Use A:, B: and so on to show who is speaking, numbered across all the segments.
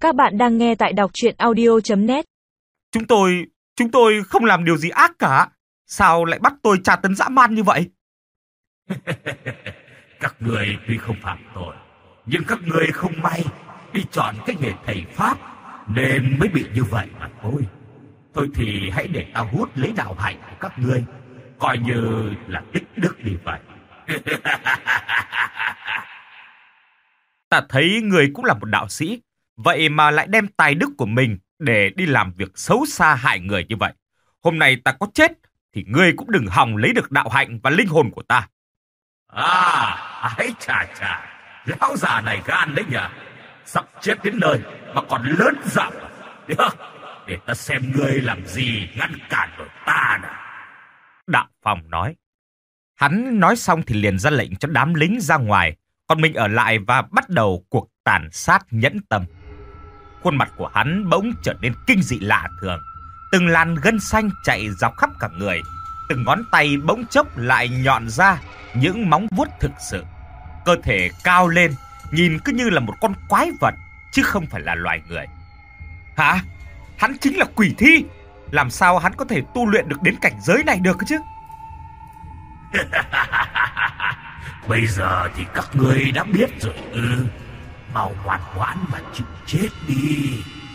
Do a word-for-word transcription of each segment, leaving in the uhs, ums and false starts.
A: Các bạn đang nghe tại đọc truyện audio chấm net.
B: Chúng tôi, chúng tôi không làm điều gì ác cả. Sao lại bắt tôi tra tấn dã man như vậy?
C: Các người tuy không phạm tội, nhưng các người không may đi chọn cái nghề thầy Pháp nên mới bị như vậy mà thôi. Thôi thì hãy để ta hút lấy đạo hạnh của các ngươi, coi như là tích đức đi vậy.
B: Ta thấy người cũng là một đạo sĩ, vậy mà lại đem tài đức của mình để đi làm việc xấu xa hại người như vậy. Hôm nay ta có chết thì ngươi cũng đừng hòng lấy được đạo hạnh và linh hồn của ta.
C: À, ấy chà chà, lão già này gan đấy nhỉ. Sắp chết đến nơi mà còn lớn giọng. Được, để ta xem ngươi làm gì ngăn cản được ta nào.
B: Đạo Phong nói. Hắn nói xong thì liền ra lệnh cho đám lính ra ngoài, còn mình ở lại và bắt đầu cuộc tàn sát nhẫn tâm. Khuôn mặt của hắn bỗng trở nên kinh dị lạ thường. Từng làn gân xanh chạy dọc khắp cả người. Từng ngón tay bỗng chốc lại nhọn ra những móng vuốt thực sự. Cơ thể cao lên, nhìn cứ như là một con quái vật, chứ không phải là loài người. Hả? Hắn chính là quỷ thi. Làm sao hắn có thể tu luyện được đến cảnh giới này được chứ?
C: Bây giờ thì các ngươi đã biết rồi ư? Mau ngoan ngoãn mà chịu chết đi.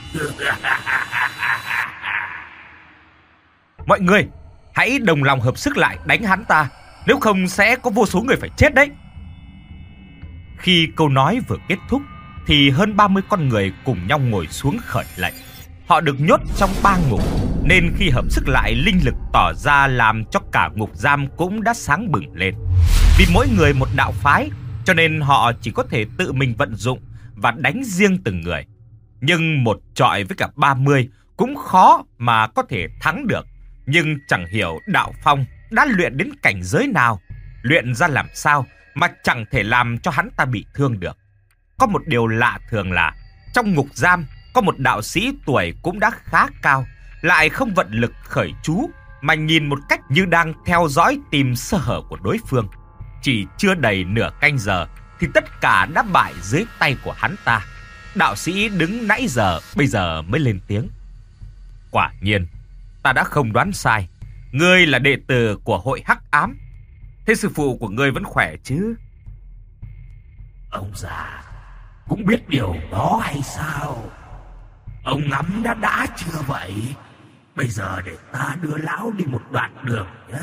B: Mọi người, hãy đồng lòng hợp sức lại đánh hắn ta, nếu không sẽ có vô số người phải chết đấy. Khi câu nói vừa kết thúc thì hơn ba mươi con người cùng nhau ngồi xuống khởi lệnh. Họ được nhốt trong ba ngục, nên khi hợp sức lại, linh lực tỏ ra làm cho cả ngục giam cũng đã sáng bừng lên. Vì mỗi người một đạo phái, cho nên họ chỉ có thể tự mình vận dụng và đánh riêng từng người. Nhưng một chọi với cả ba mươi cũng khó mà có thể thắng được. Nhưng chẳng hiểu Đạo Phong đã luyện đến cảnh giới nào, luyện ra làm sao mà chẳng thể làm cho hắn ta bị thương được. Có một điều lạ thường là trong ngục giam có một đạo sĩ tuổi cũng đã khá cao, lại không vận lực khởi chú mà nhìn một cách như đang theo dõi tìm sơ hở của đối phương. Chỉ chưa đầy nửa canh giờ thì tất cả đã bại dưới tay của hắn ta. Đạo sĩ đứng nãy giờ bây giờ mới lên tiếng. Quả nhiên, ta đã không đoán sai. Ngươi là đệ tử của hội Hắc Ám. Thế sư phụ của ngươi vẫn khỏe chứ?
C: Ông già cũng biết điều đó hay sao? Ông ngắm đã đã chưa vậy? Bây giờ để ta đưa lão đi một đoạn đường nhá.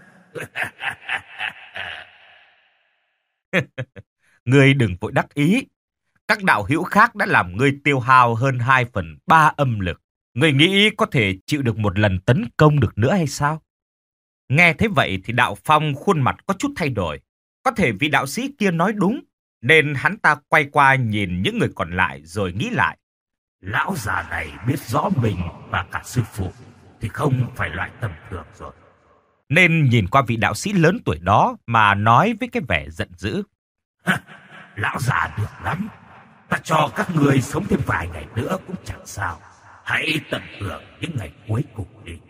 B: Ngươi đừng vội đắc ý. Các đạo hữu khác đã làm ngươi tiêu hao hơn hai phần ba âm lực. Ngươi nghĩ có thể chịu được một lần tấn công được nữa hay sao? Nghe thế vậy thì Đạo Phong khuôn mặt có chút thay đổi. Có thể vì đạo sĩ kia nói đúng, nên hắn ta quay qua nhìn những người còn lại rồi nghĩ lại.
C: Lão già này biết rõ mình và cả sư phụ thì không phải loại tầm thường rồi.
B: Nên nhìn qua vị đạo sĩ lớn tuổi đó mà nói với cái vẻ giận dữ.
C: Lão già được lắm. Ta cho các người sống thêm vài ngày nữa cũng chẳng sao. Hãy tận hưởng những ngày cuối cùng đi.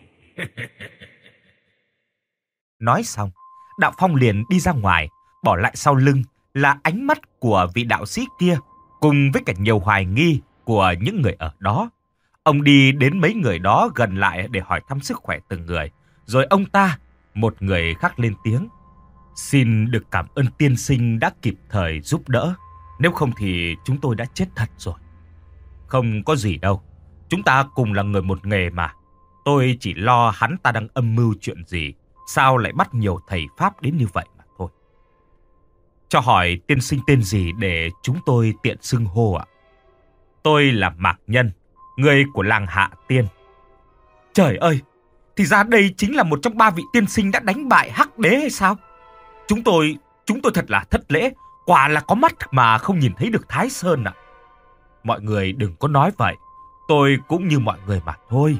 B: Nói xong, Đạo Phong liền đi ra ngoài, bỏ lại sau lưng là ánh mắt của vị đạo sĩ kia cùng với cả nhiều hoài nghi của những người ở đó. Ông đi đến mấy người đó gần lại để hỏi thăm sức khỏe từng người. Rồi ông ta, một người khác lên tiếng. Xin được cảm ơn tiên sinh đã kịp thời giúp đỡ. Nếu không thì chúng tôi đã chết thật rồi. Không có gì đâu. Chúng ta cùng là người một nghề mà. Tôi chỉ lo hắn ta đang âm mưu chuyện gì. Sao lại bắt nhiều thầy Pháp đến như vậy mà thôi. Cho hỏi tiên sinh tên gì để chúng tôi tiện xưng hô ạ? Tôi là Mạc Nhân, người của làng Hạ Tiên. Trời ơi, thì ra đây chính là một trong ba vị tiên sinh đã đánh bại Hắc Đế hay sao? Chúng tôi, chúng tôi thật là thất lễ, quả là có mắt mà không nhìn thấy được Thái Sơn ạ. Mọi người đừng có nói vậy, tôi cũng như mọi người mà thôi.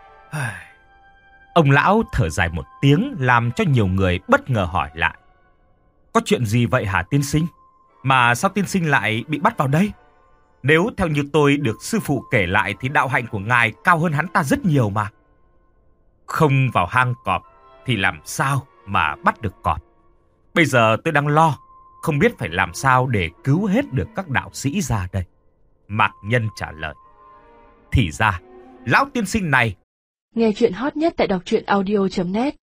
B: Ông lão thở dài một tiếng làm cho nhiều người bất ngờ hỏi lại. Có chuyện gì vậy hả tiên sinh? Mà sao tiên sinh lại bị bắt vào đây? Nếu theo như tôi được sư phụ kể lại thì đạo hạnh của ngài cao hơn hắn ta rất nhiều mà. Không vào hang cọp thì làm sao mà bắt được cọp? Bây giờ tôi đang lo, không biết phải làm sao để cứu hết được các đạo sĩ ra đây. Mạc Nhân trả lời. Thì ra, lão tiên sinh này.
D: Nghe chuyện hot nhất tại đọc truyện audio chấm net